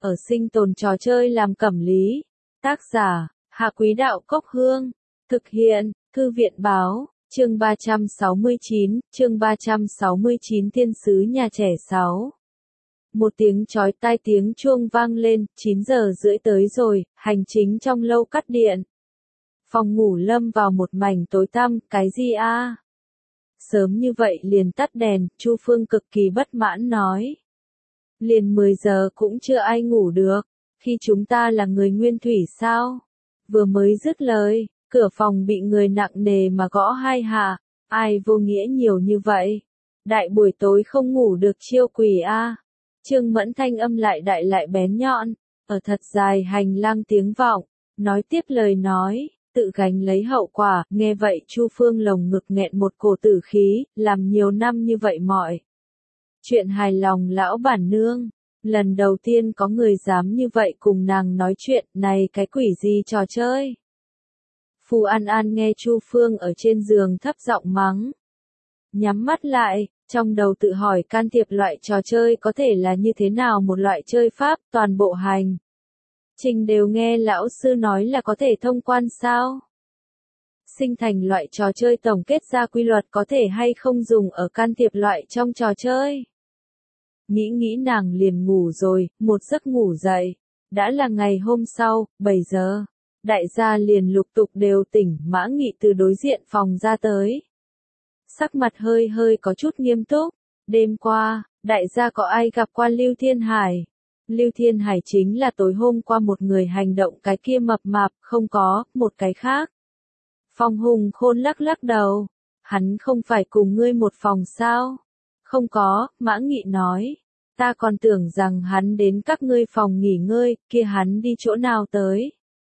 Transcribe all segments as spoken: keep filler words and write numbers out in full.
ở sinh tồn trò chơi làm cẩm lý. Tác giả, Hạ Quý Đạo Cốc Hương. Thực hiện, Thư viện Báo, chương ba trăm sáu mươi chín, chương ba trăm sáu mươi chín Thiên sứ nhà trẻ sáu. Một tiếng chói tai tiếng chuông vang lên, chín giờ rưỡi tới rồi, hành chính trong lâu cắt điện. Phòng ngủ lâm vào một mảnh tối tăm, cái gì a? À? Sớm như vậy liền tắt đèn, Chu Phương cực kỳ bất mãn nói. Liền mười giờ cũng chưa ai ngủ được, khi chúng ta là người nguyên thủy sao? Vừa mới dứt lời, cửa phòng bị người nặng nề mà gõ hai hạ, ai vô nghĩa nhiều như vậy? Đại buổi tối không ngủ được chiêu quỷ a. À? Trương Mẫn thanh âm lại đại lại bén nhọn, ở thật dài hành lang tiếng vọng, nói tiếp lời nói, tự gánh lấy hậu quả, nghe vậy Chu Phương lồng ngực nghẹn một cổ tử khí, làm nhiều năm như vậy mọi. Chuyện hài lòng lão bản nương, lần đầu tiên có người dám như vậy cùng nàng nói chuyện, này cái quỷ gì trò chơi. Phù An An nghe Chu Phương ở trên giường thấp giọng mắng. Nhắm mắt lại, trong đầu tự hỏi can thiệp loại trò chơi có thể là như thế nào một loại chơi pháp, toàn bộ hành trình đều nghe lão sư nói là có thể thông quan sao? Sinh thành loại trò chơi tổng kết ra quy luật có thể hay không dùng ở can thiệp loại trong trò chơi? Nghĩ nghĩ nàng liền ngủ rồi, một giấc ngủ dậy. Đã là ngày hôm sau, bảy giờ. Đại gia liền lục tục đều tỉnh, Mã Nghị từ đối diện phòng ra tới. Sắc mặt hơi hơi có chút nghiêm túc. Đêm qua, đại gia có ai gặp qua Lưu Thiên Hải? Lưu Thiên Hải chính là tối hôm qua một người hành động cái kia mập mạp, không có, một cái khác. Phong Hùng Khôn lắc lắc đầu. Hắn không phải cùng ngươi một phòng sao? Không có, Mã Nghị nói. Ta còn tưởng rằng hắn đến các ngươi phòng nghỉ ngơi, kia hắn đi chỗ nào tới?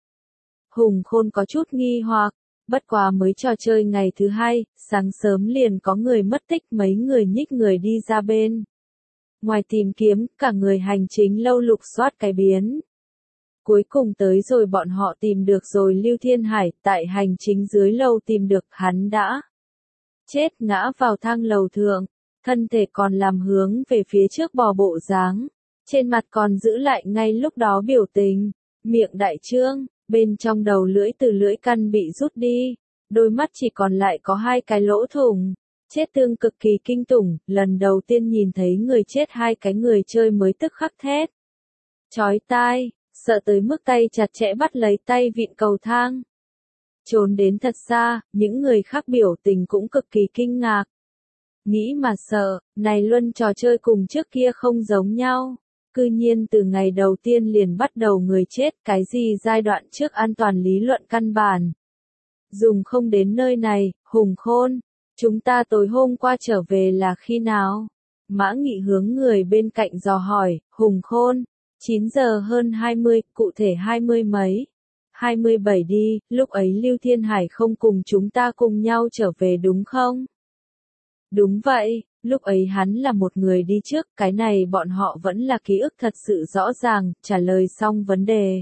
Hùng Khôn có chút nghi hoặc, bất quá mới trò chơi ngày thứ hai, sáng sớm liền có người mất tích, mấy người nhích người đi ra bên. Ngoài tìm kiếm, cả người hành chính lâu lục soát cái biến. Cuối cùng tới rồi bọn họ tìm được rồi Lưu Thiên Hải, tại hành chính dưới lầu tìm được hắn đã chết ngã vào thang lầu thượng, thân thể còn làm hướng về phía trước bò bộ dáng, trên mặt còn giữ lại ngay lúc đó biểu tình, miệng đại trương, bên trong đầu lưỡi từ lưỡi căn bị rút đi, đôi mắt chỉ còn lại có hai cái lỗ thủng. Chết tương cực kỳ kinh tủng, lần đầu tiên nhìn thấy người chết hai cái người chơi mới tức khắc thét. Chói tai, sợ tới mức tay chặt chẽ bắt lấy tay vịn cầu thang. Trốn đến thật xa, những người khác biểu tình cũng cực kỳ kinh ngạc. Nghĩ mà sợ, này luân trò chơi cùng trước kia không giống nhau. Cư nhiên từ ngày đầu tiên liền bắt đầu người chết, cái gì giai đoạn trước an toàn lý luận căn bản. Dùng không đến nơi này, Hùng Khôn. Chúng ta tối hôm qua trở về là khi nào? Mã Nghị hướng người bên cạnh dò hỏi, Hùng Khôn. chín giờ hơn hai mươi, cụ thể hai mươi mấy. hai mươi bảy đi, lúc ấy Lưu Thiên Hải không cùng chúng ta cùng nhau trở về đúng không? Đúng vậy, lúc ấy hắn là một người đi trước, cái này bọn họ vẫn là ký ức thật sự rõ ràng, trả lời xong vấn đề.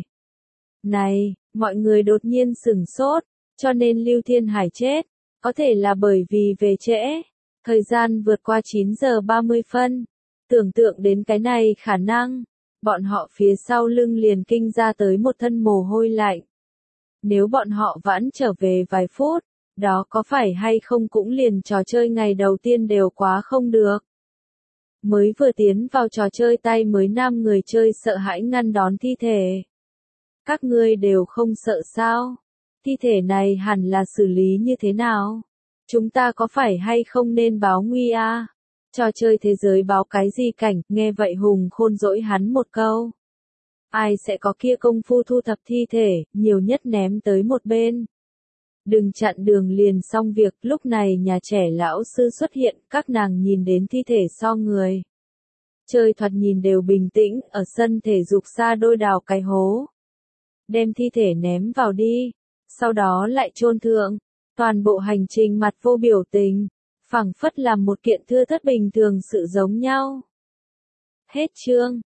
Này, mọi người đột nhiên sửng sốt, cho nên Lưu Thiên Hải chết. Có thể là bởi vì về trễ, thời gian vượt qua chín giờ ba mươi phân. Tưởng tượng đến cái này khả năng, bọn họ phía sau lưng liền kinh ra tới một thân mồ hôi lạnh. Nếu bọn họ vãn trở về vài phút, đó có phải hay không cũng liền trò chơi ngày đầu tiên đều quá không được. Mới vừa tiến vào trò chơi tay mới nam người chơi sợ hãi ngăn đón thi thể. Các ngươi đều không sợ sao? Thi thể này hẳn là xử lý như thế nào? Chúng ta có phải hay không nên báo nguy a? À? Trò chơi thế giới báo cái gì cảnh, nghe vậy Hùng Khôn dỗi hắn một câu. Ai sẽ có kia công phu thu thập thi thể, nhiều nhất ném tới một bên. Đừng chặn đường liền xong việc, lúc này nhà trẻ lão sư xuất hiện, các nàng nhìn đến thi thể so người. Chơi thoạt nhìn đều bình tĩnh, ở sân thể dục xa đôi đào cái hố. Đem thi thể ném vào đi. Sau đó lại chôn thượng, toàn bộ hành trình mặt vô biểu tình, phảng phất làm một kiện thưa thất bình thường sự giống nhau. Hết chương.